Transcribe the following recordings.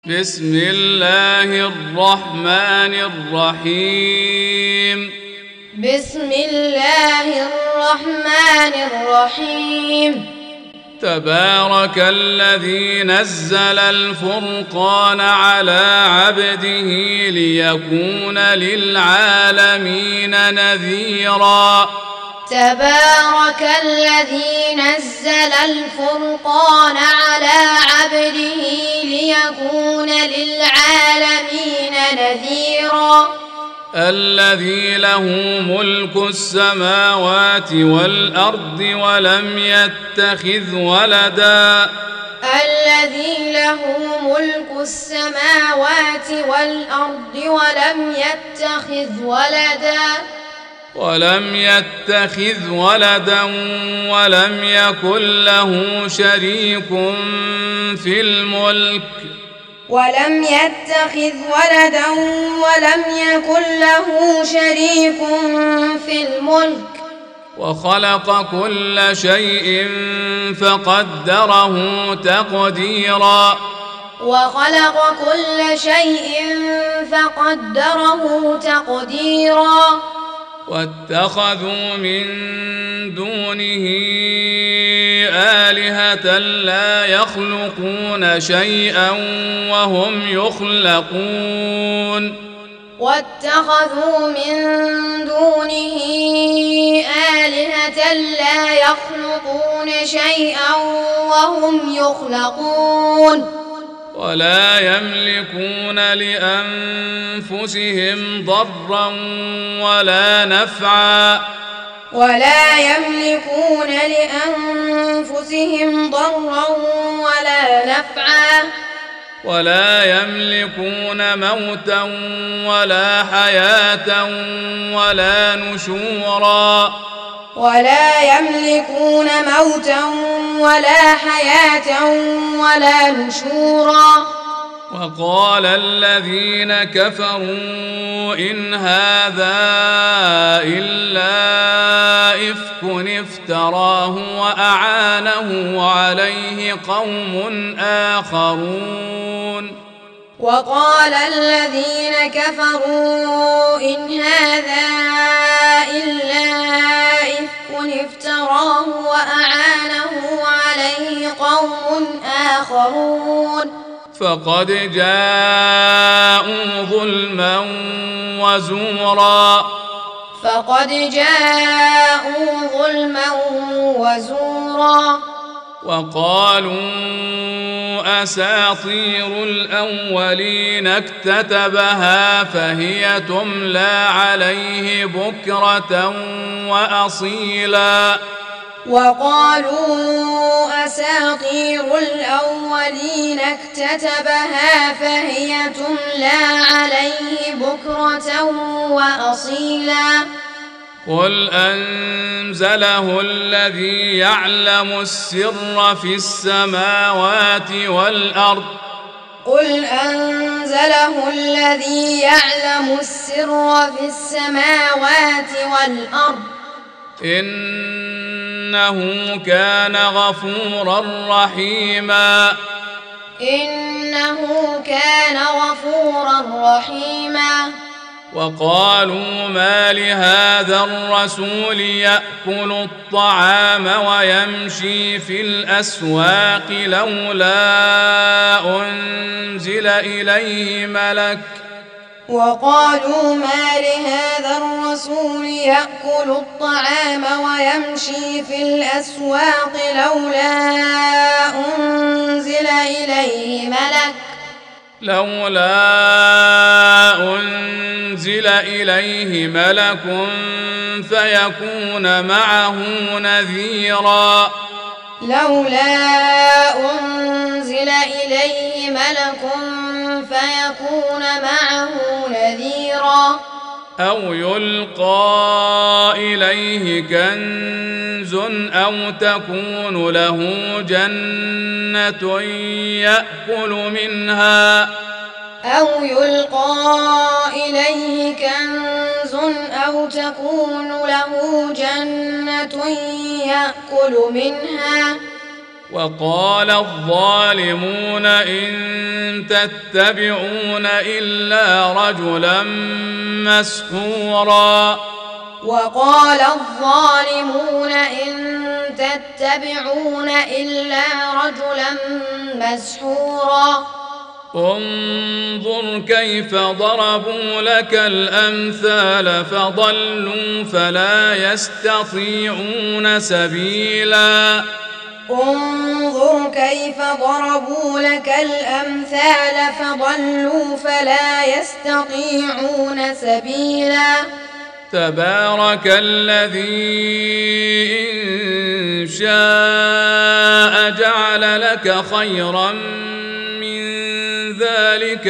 بسم الله الرحمن الرحيم. بسم الله الرحمن الرحيم. تبارك الذي نزل الفرقان على عبده ليكون للعالمين نذيرا. تبارك الذي نزل الفرقان على عبده ليكون للعالمين نذيرا. الذي له ملك السماوات والأرض ولم يتخذ ولدا. الذي له ملك السماوات والأرض ولم يتخذ ولدا ولم يكن له شريك في الملك. وخلق كل شيء فقدره تقديرا. واتخذوا من دونه آلهة لا يخلقون شيئا وهم يخلقون. ولا يملكون لأنفسهم ضرا ولا نفعا. ولا يملكون موتا ولا حياة ولا نشورا. وقال الذين كفروا إن هذا إلا إفك افتراه وأعانه عليه قوم آخرون. فقد جاءوا ظلما وزورا. وقالوا أساطير الأولين اكتتبها فهي تملى عليه بكرة وأصيلا. قل أنزله الذي يعلم السر في السماوات والأرض. إنه كان غفورا رحيما. وقالوا ما لهذا الرسول يأكل الطعام ويمشي في الأسواق لولا أنزل إليه ملك. فيكون معه نذيرا. أو يلقى إليه كنز أو تكون له جنة يأكل منها وقال الظالمون إن تتبعون إلا رجلا مسحورا وقال الظالمون إن تتبعون إلا رجلا مسحورا انظر كيف ضربوا لك الأمثال فضلوا فلا يستطيعون سبيلا انظر كيف ضربوا لك الأمثال فضلوا فلا يستطيعون سبيلا تبارك الذي إن شاء جعل لك خيرا من ذلك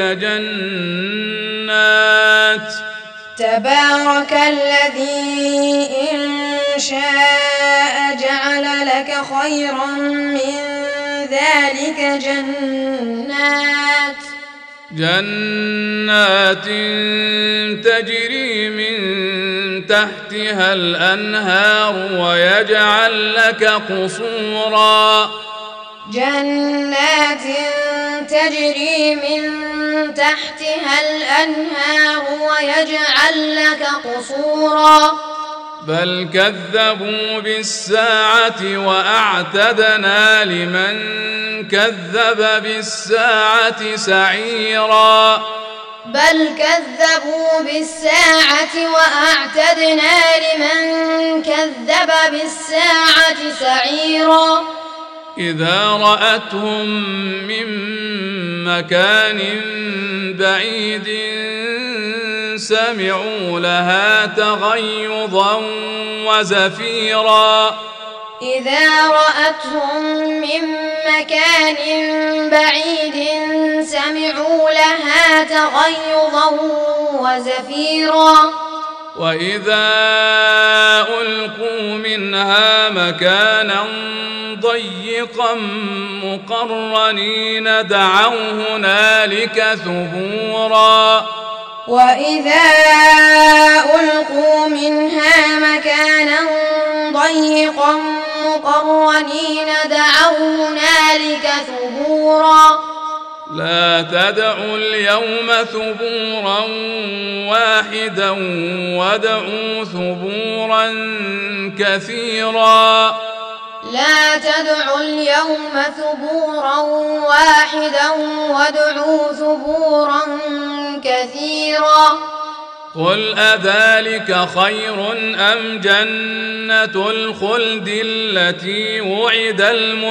جنات تبارك الذي إن شاء جعل لك خيرا من ذلك جنات تجري من تحتها الأنهار ويجعل لك قصورا جنات تجري من تحتها الأنهار ويجعل لك قصورا بل كذبوا بالساعة وأعتدنا لمن كذب بالساعة سعيرا بل كذبوا بالساعة وأعتدنا لمن كذب بالساعة سعيرا إذا رأتهم من مكان بعيد سمعوا لها تغيظا وزفيرا إذا رأتهم من مكان بعيد سمعوا لها تغيظا وزفيرا وإذا ألقوا منها مكانا ضيقا مقرنين دعوا هنالك ثبورا وإذا ألقوا منها مكانا ضيقا مقرنين دعوا هنالك ثبورا لا تدعوا اليوم ثبورا واحدا وادعوا ثبورا كثيرا لا تدعوا اليوم ثبورا واحدا وادعوا ثبورا كثيرا قل أذلك خير أم جنة الخلد التي وعد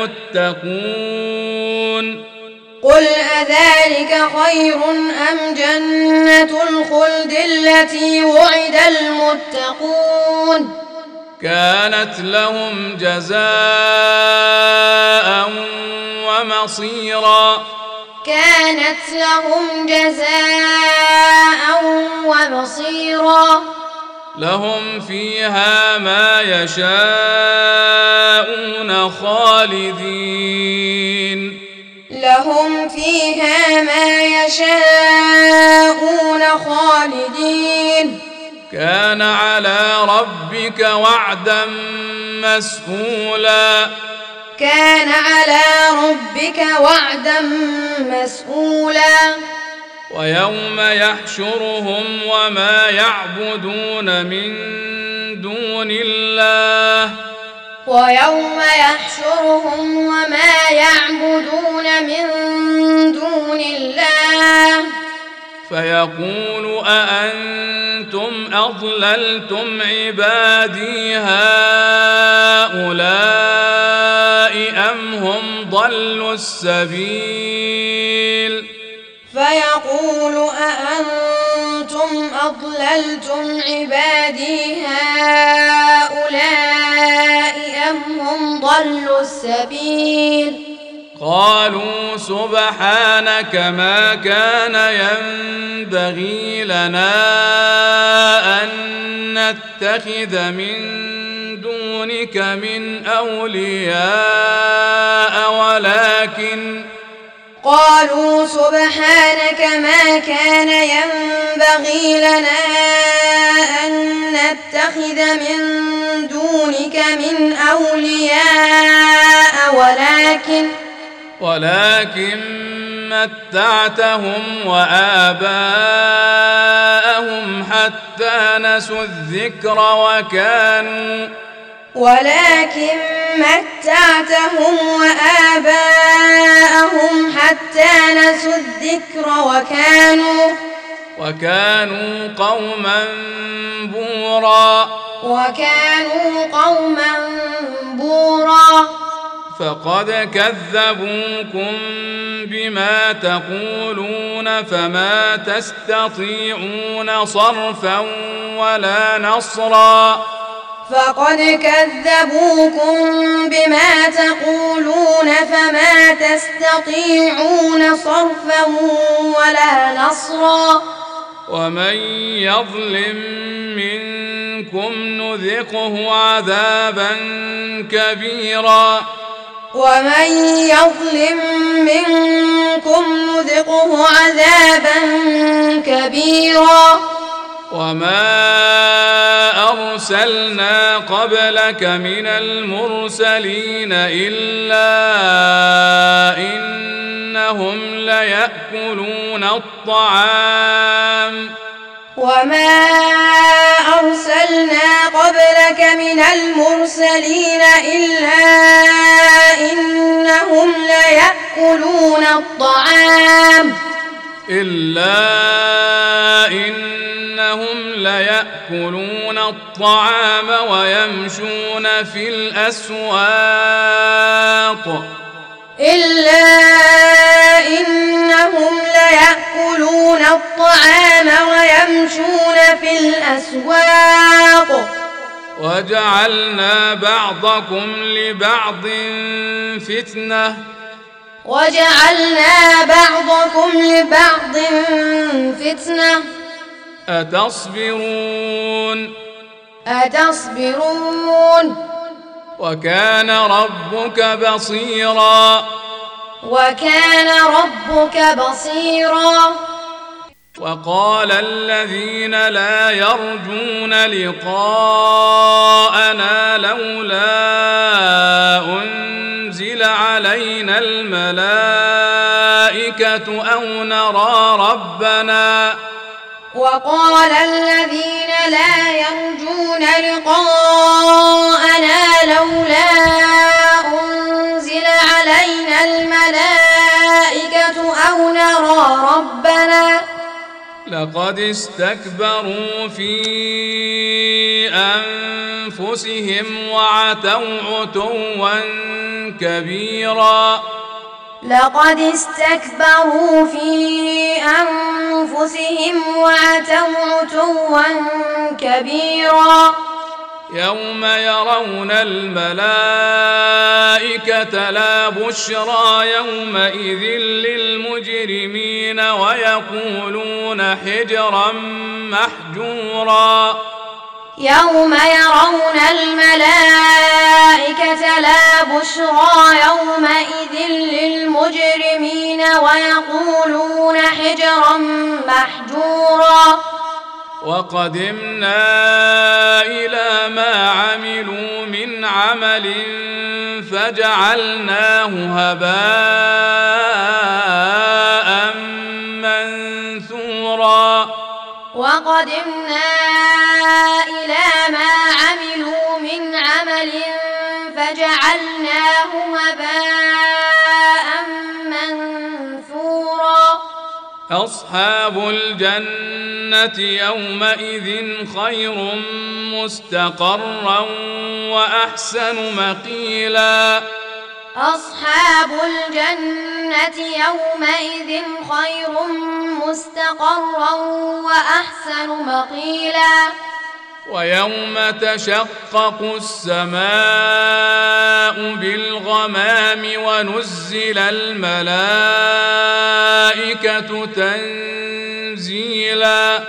المتقون قل أذلك خير أم جنة الخلد التي وعد المتقون كانت لهم جزاء ومصيرا كانت لهم جزاء ومصيرا لهم فيها ما يشاءون خالدين لهم فيها ما يشاءون خالدين كان على ربك وعدا مسئولا كان على ربك وعدا مسئولا ويوم يحشرهم وما يعبدون من دون الله ويوم يحشرهم وما يعبدون من دون الله فيقول أأنتم أضللتم عبادي هؤلاء أم هم ضلوا السبيل فيقول أأنتم أضللتم عبادي هؤلاء أم هم ضلوا السبيل قالوا سبحانك ما كان ينبغي لنا أن نتخذ من دونك من أولياء قالوا سبحانك ما كان ينبغي لنا أن نتخذ من دونك من أولياء ولكن متعتهم وآباءهم حتى نسوا الذكر وكانوا قوما بورا فقد كذبوكم بما تقولون فما تستطيعون صرفا ولا نصرا ومن يظلم منكم نذقه عذابا كبيرا وما أرسلنا قبلك من المرسلين إلا إنهم ليأكلون الطعام ويمشون في الأسواق وجعلنا بعضكم لبعض فتنة أتصبرون وكان ربك بصيرا وقال الذين لا يرجون لقاءنا لولا أنزل علينا الملائكة أو نرى ربنا لقد استكبروا في أنفسهم وعتوا عتوا كبيرا يوم يرون الملائكة لا بشرى يومئذ للمجرمين ويقولون حجرا محجورا وقدمنا إلى ما عملوا من عمل فجعلناه هباء منثورا أصحاب الجنة يومئذ خير مستقرا وأحسن مقيلا ويوم تشقق السماء بالغمام ونزل الملائكة تنزيلا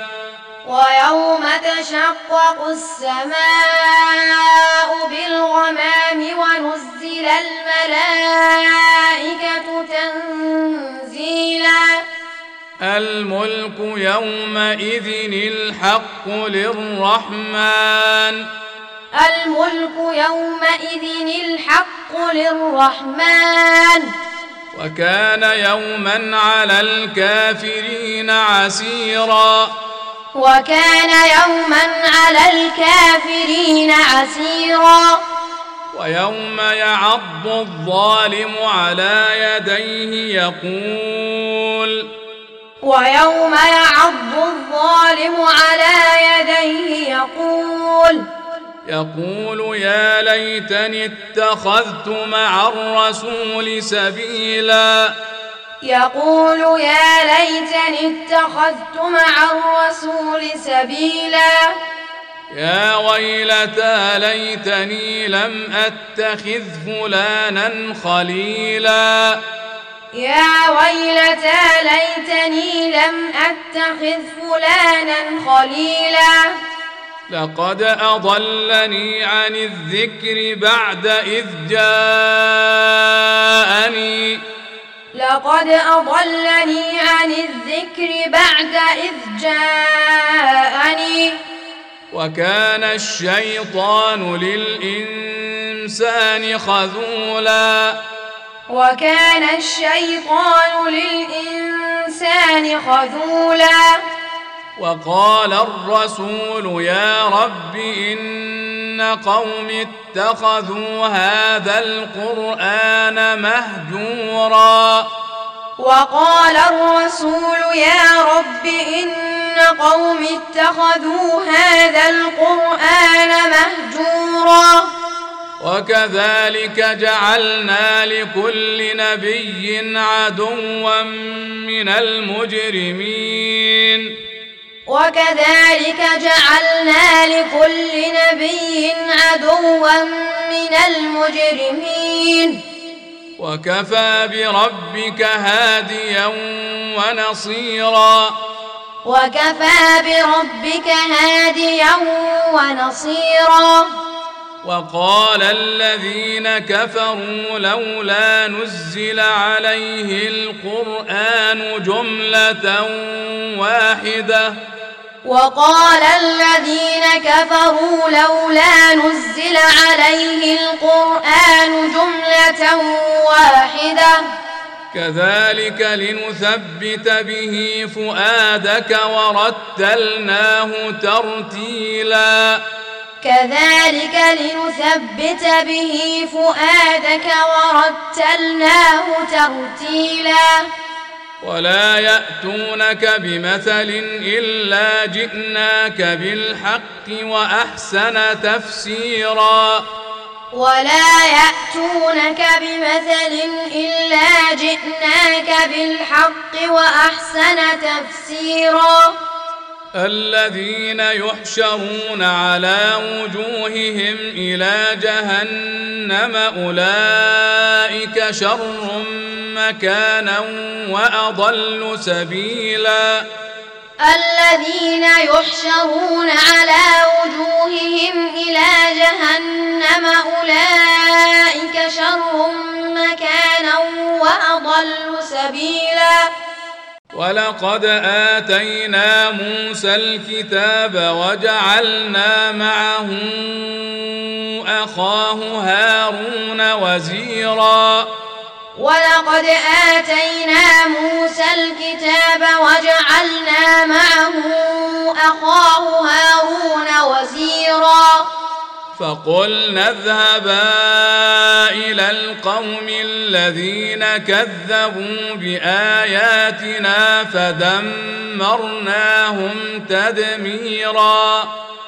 الملك يومئذ الحق للرحمن الملك يومئذ الحق للرحمن وكان يوما على الكافرين عسيرا وكان يوما على الكافرين عسيرا ويوم يعض الظالم على يديه ويوم يعض الظالم على يديه يقول يا ليتني اتخذت مع الرسول سبيلا يقول يا ليتني اتخذت مع الرسول سبيلا يا ويلتى ليتني لم أتخذ فلانا خليلا يا ويلتى ليتني لم أتخذ فلانا خليلا لقد أضلني عن الذكر بعد إذ جاءني وكان الشيطان للإنسان خذولا وقال الرسول يا رب إن قوم اتخذوا هذا القرآن مهجورا وقال الرسول يا رب إن قوم اتخذوا هذا القرآن مهجورا وكذلك جعلنا لكل نبي عدوا من المجرمين وكفى بربك هاديا ونصيرا وقال الذين كفروا لولا نزل عليه القرآن جملة واحدة كذلك لنثبت به فؤادك ورتلناه ترتيلا ولا يأتونك بمثل إلا جئناك بالحق وأحسن تفسيرا الذين يحشرون على وجوههم إلى جهنم أولئك شر مكانا وأضل سبيلا الذين يحشرون على وجوههم إلى جهنم أولئك شر مكانا وأضل سبيلا ولقد آتينا موسى الكتاب وجعلنا معه أخاه هارون وزيرا فقلنا اذهبا إلى القوم الذين كذبوا بآياتنا فدمرناهم تدميرا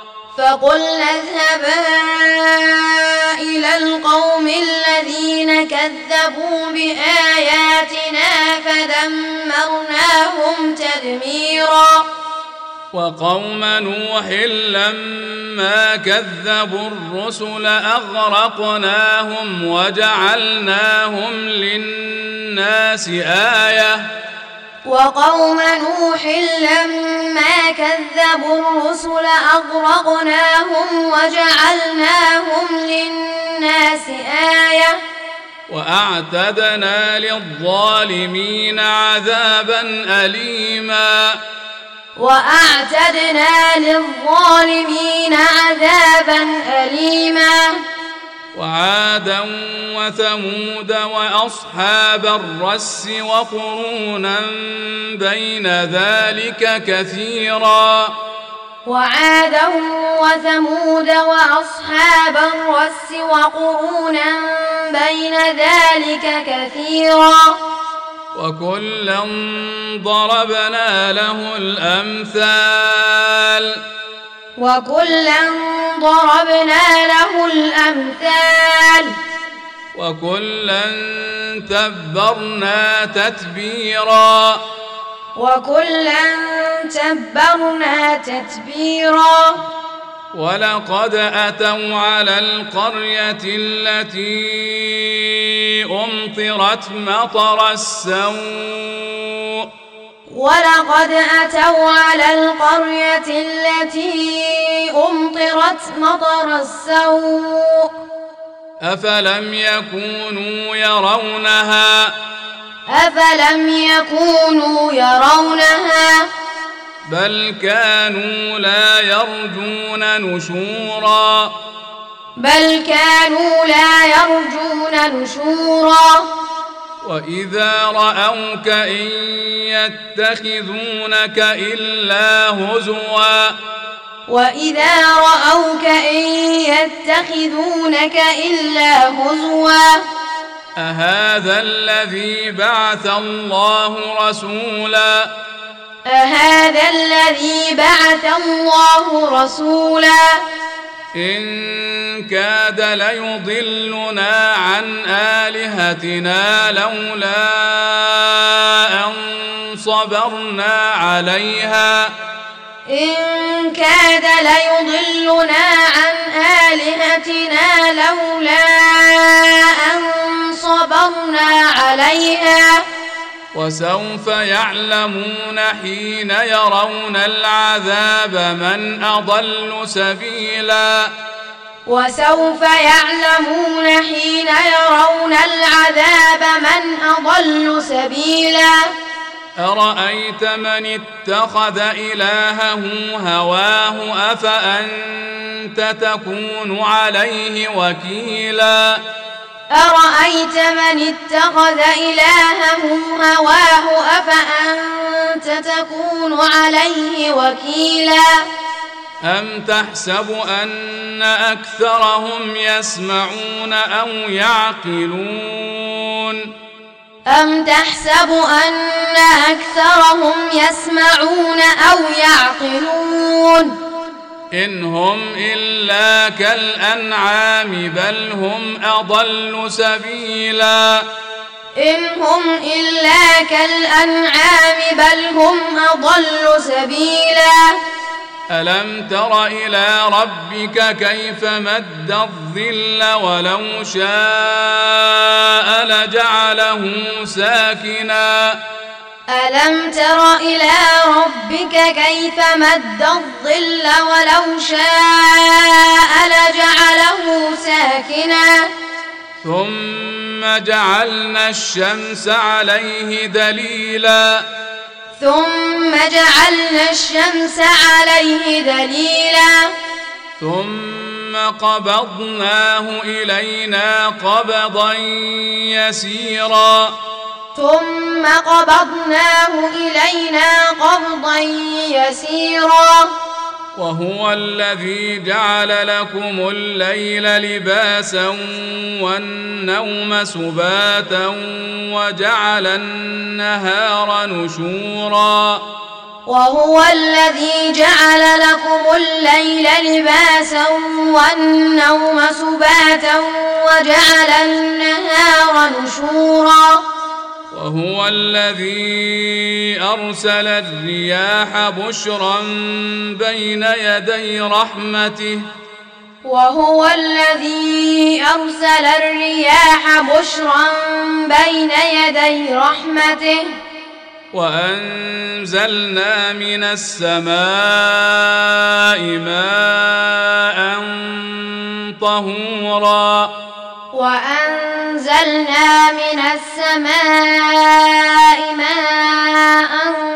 وقوم نوح لما كذبوا الرسل أغرقناهم وجعلناهم للناس آية وأعتدنا للظالمين عذابا أليما وأعتدنا للظالمين عذابا أليما وعادا وثمود وأصحاب الرس وقرونا بين ذلك كثيرا وعادا وثمود وأصحاب الرس وقرونا بين ذلك كثيرا وكلا ضربنا له الأمثال وكلا ضربنا له الأمثال وكلا تبرنا تتبيرا وكلا تبرنا تتبيرا ولقد أتوا على القرية التي أمطرت مطر السوء ولقد أتوا على القرية التي أمطرت مطر السوء أفلم يكونوا يرونها بل كانوا لا يرجون نشورا وإذا رأوك إن يتخذونك إلا هزوا أهذا الذي بعث الله رسولا إن كاد ليضلنا عن آلهتنا لولا أن صبرنا عليها وسوف يعلمون حين يرون العذاب من أضل سبيلا أرأيت من اتخذ إلهه هواه أفأنت تكون عليه وكيلا أم تحسب أن أكثرهم يسمعون أو يعقلون إن هم إلا كالأنعام بل هم أضل سبيلا ألم تر إلى ربك كيف مد الظل ولو شاء لجعله ساكنا ثم جعلنا الشمس عليه دليلا ثم قبضناه إلينا قبضا يسيرا وهو الذي جعل لكم الليل لباسا والنوم سباتا وجعل النهار نشورا وهو الذي أرسل الرياح بشرا بين يدي رحمته وأنزلنا من السماء ماء طهورا وأنزلنا من السماء ماء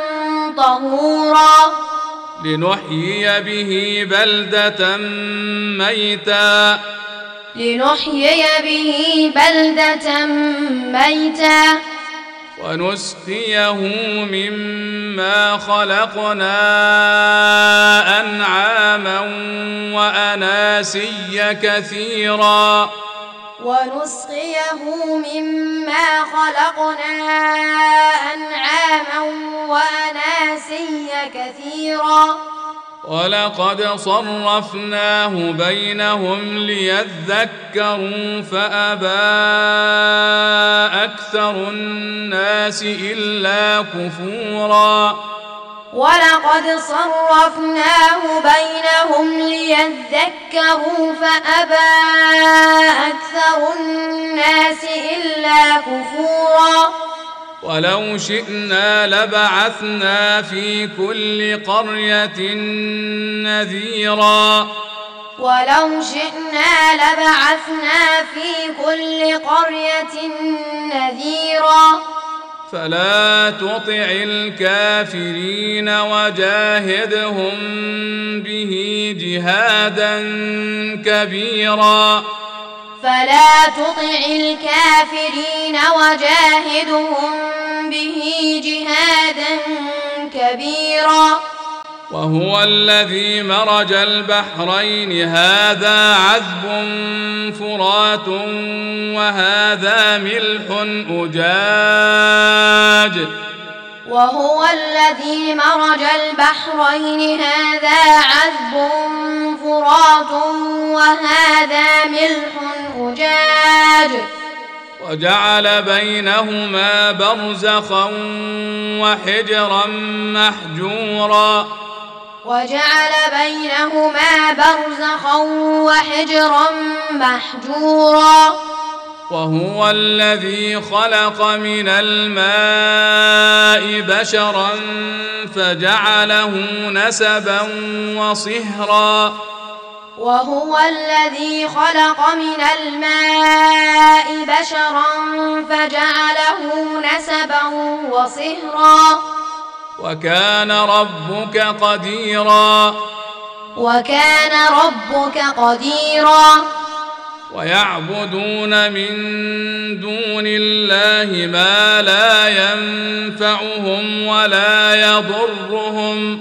طهورا لنحيي به بلدة ميتا ونسقيه مما خلقنا أنعاما وأناسيا كثيرا ولقد صرفناه بينهم ليذكروا فأبى أكثر الناس إلا كفورا ولو شئنا لبعثنا في كل قرية نذيرا فلا تطع الكافرين وجاهدهم به جهادا كبيرا وهو الذي مرج البحرين هذا عذب فرات وهذا ملح أجاج وجعل بينهما برزخا وحجرا محجورا وهو الذي خلق من الماء بشرا فجعله نسبا وصهرا وكان ربك قديرا ويعبدون من دون الله ما لا ينفعهم ولا يضرهم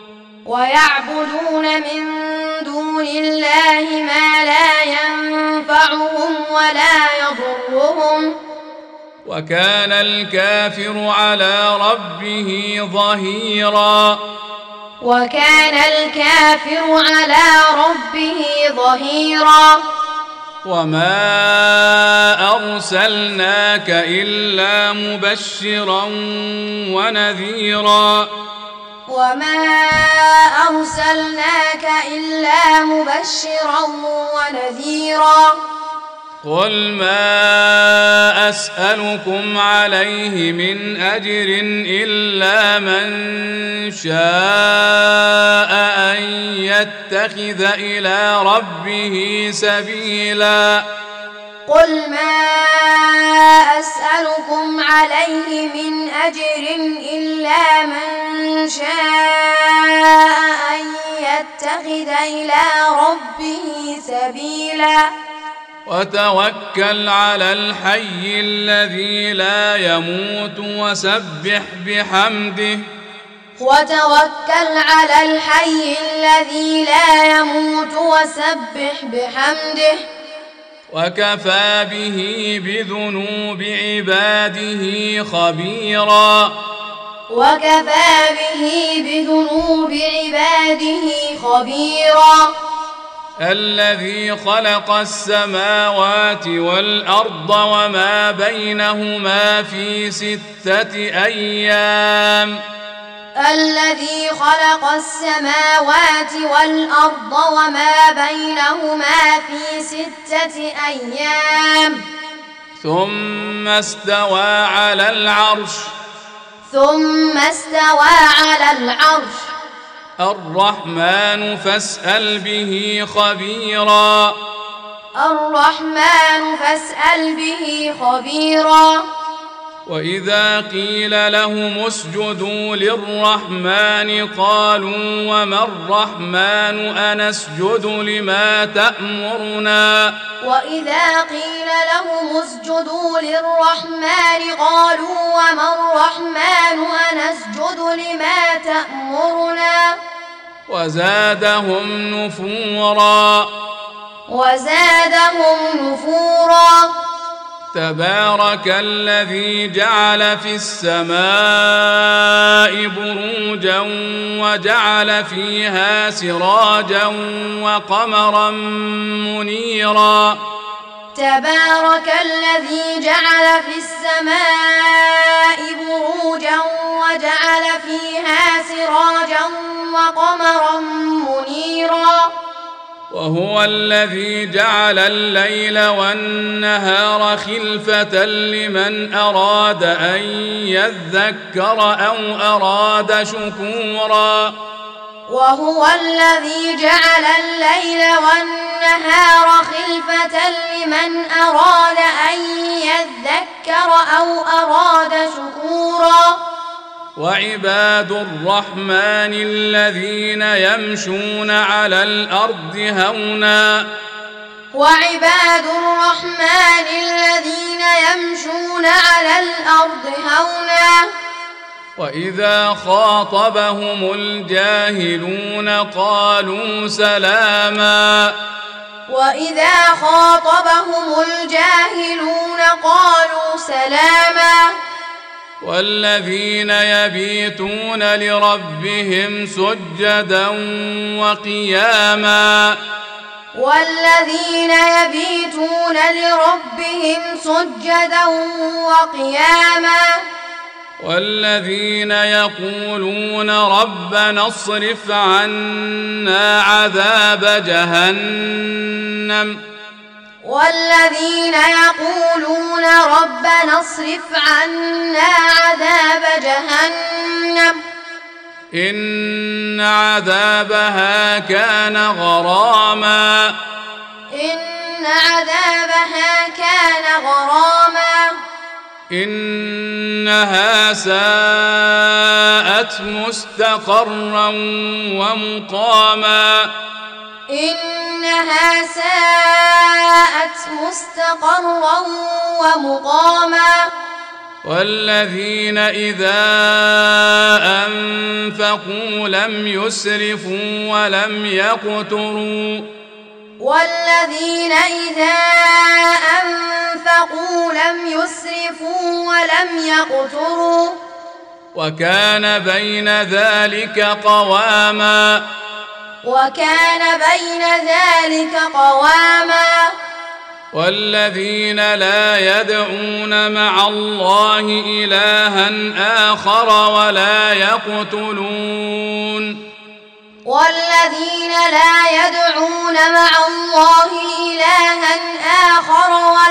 وكان الكافر على ربه ظهيرا وما أرسلناك إلا مبشرا ونذيرا قل ما أسألكم عليه من أجر إلا من شاء أن يتخذ إلى ربه سبيلا وتوكل على الحي الذي لا يموت وسبح بحمده وكفى به بذنوب عباده خبيرا الذي خلق السماوات والأرض وما بينهما في 6 أيام ثم استوى على العرش الرحمن فاسأل به خبيرا الرحمن فاسأل به خبيرا. وإذا قيل لهم اسجدوا للرحمن قالوا وما الرحمن أنسجد لما تأمرنا. وإذا قيل لهم اسجدوا للرحمن قالوا وما الرحمن أنسجد لما تأمرنا. وزادهم نفورا. تبارك الذي جعل في السماء بروجا وجعل فيها سراجا وقمرا منيرا. تبارك الذي جعل في السماء بروجا وجعل فيها سراجا وقمرا منيرا. وهو الذي جعل الليل والنهار خلفة لمن أراد أن يذكر أو أراد شكورا. وهو الذي جعل الليل والنهار خلفة لمن أراد أن يذكر أو أراد شكورا. وعباد الرحمن الذين يمشون على الأرض هونا. وعباد الرحمن الذين يمشون على الأرض هونا. وإذا خاطبهم الجاهلون قالوا سلاما. وإذا خاطبهم الجاهلون قالوا سلاما. والذين يبيتون لربهم سجدا وقياما. والذين يبيتون لربهم سجدا وقياما. والذين يقولون ربنا اصرف عنا عذاب جهنم. والذين يقولون ربنا اصرف عنا عذاب جهنم. إن عذابها كان غراما. إن عذابها كان غراما. إنها ساءت مستقرا ومقاما. إنها ساءت مستقرا ومقاما. والذين إذا أنفقوا لم يسرفوا ولم يقتروا. والذين إذا أنفقوا لم يسرفوا ولم يقتروا. وكان بين ذلك قواما. وكان بين ذلك قواما. والذين لا يدعون مع الله إلها آخر ولا يقتلون. والذين لا يدعون مع الله إلها آخر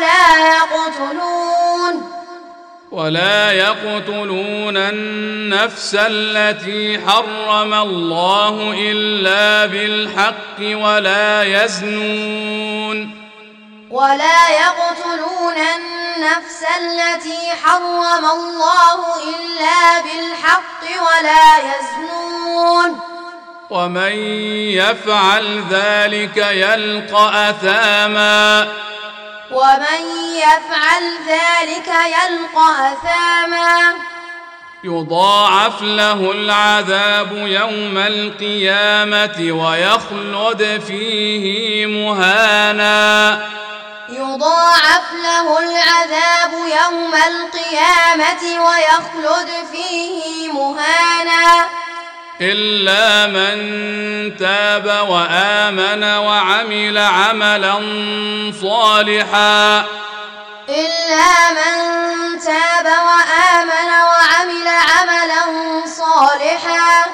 ولا يقتلون النفس التي حرم الله إلا بالحق ولا يزنون. ولا يقتلون النفس التي حرم الله إلا بالحق ولا يزنون. ومن يفعل ذلك يلقى أثاما. ومن يفعل ذلك يلقى أثاما. يضاعف له العذاب يوم القيامة ويخلد فيه مهانا. يضاعف له العذاب يوم القيامة ويخلد فيه مهانا. إلا من تاب وآمن وعمل عملا صالحا. إلا من تاب وآمن وعمل عملا صالحا.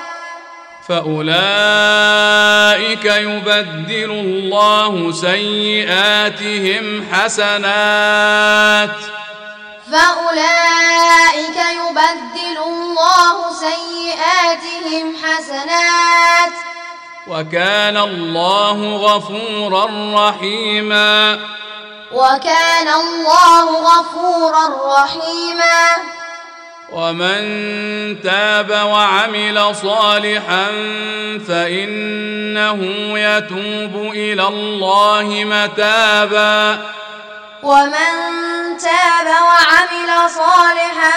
فأولئك يبدل الله سيئاتهم حسنات. فأولئك يبدل الله سيئاتهم حسنات. وكان الله غفورا رحيما وكان الله غفورا رحيما ومن تاب وعمل صالحا فإنه يتوب إلى الله متابا ومن تاب وعمل صالحا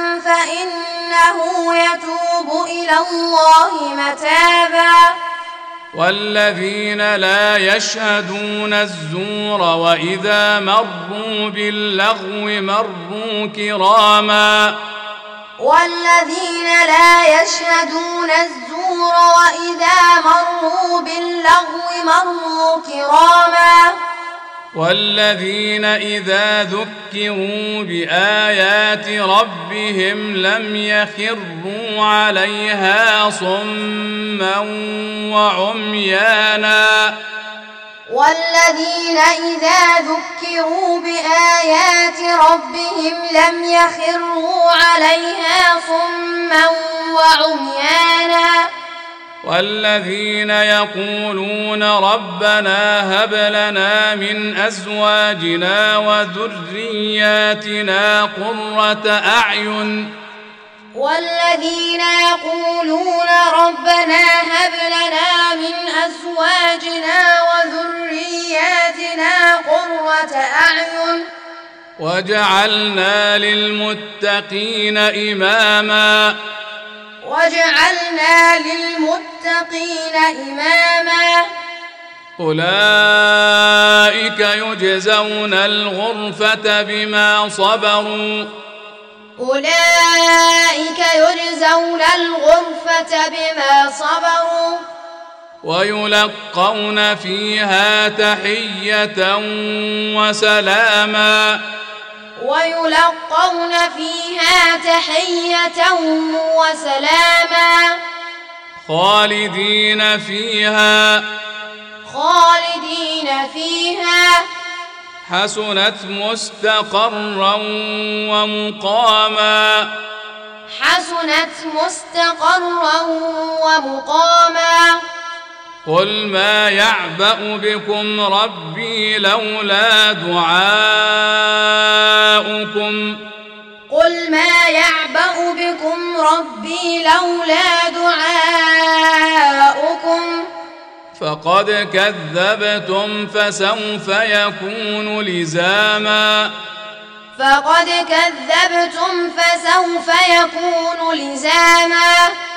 فإنه يتوب إلى الله متابا والذين لا يشهدون الزور وإذا مروا باللغو مروا كراما والذين لا يشهدون الزور وإذا مروا باللغو مروا كراما والذين إذا ذكروا بآيات ربهم لم يخروا عليها صما وعميانا والذين إذا ذكروا بآيات ربهم لم يخروا عليها صما وعميانا والذين يقولون ربنا هب لنا من أزواجنا وذرياتنا قرة أعين والذين يقولون ربنا هب لنا من أزواجنا وذرياتنا قرة أعين وجعلنا للمتقين إماما وجعلنا للمتقين إماما أولئك يجزون الغرفة بما صبروا أولئك يجزون الغرفة بما صبروا ويلقون فيها تحية وسلاما ويلقون فيها تحية وسلاما خالدين فيها حسنت مستقرا ومقاما قل ما يعبأ بكم ربي لولا دعاؤكم فقد كذبتم فسوف يكون لزاما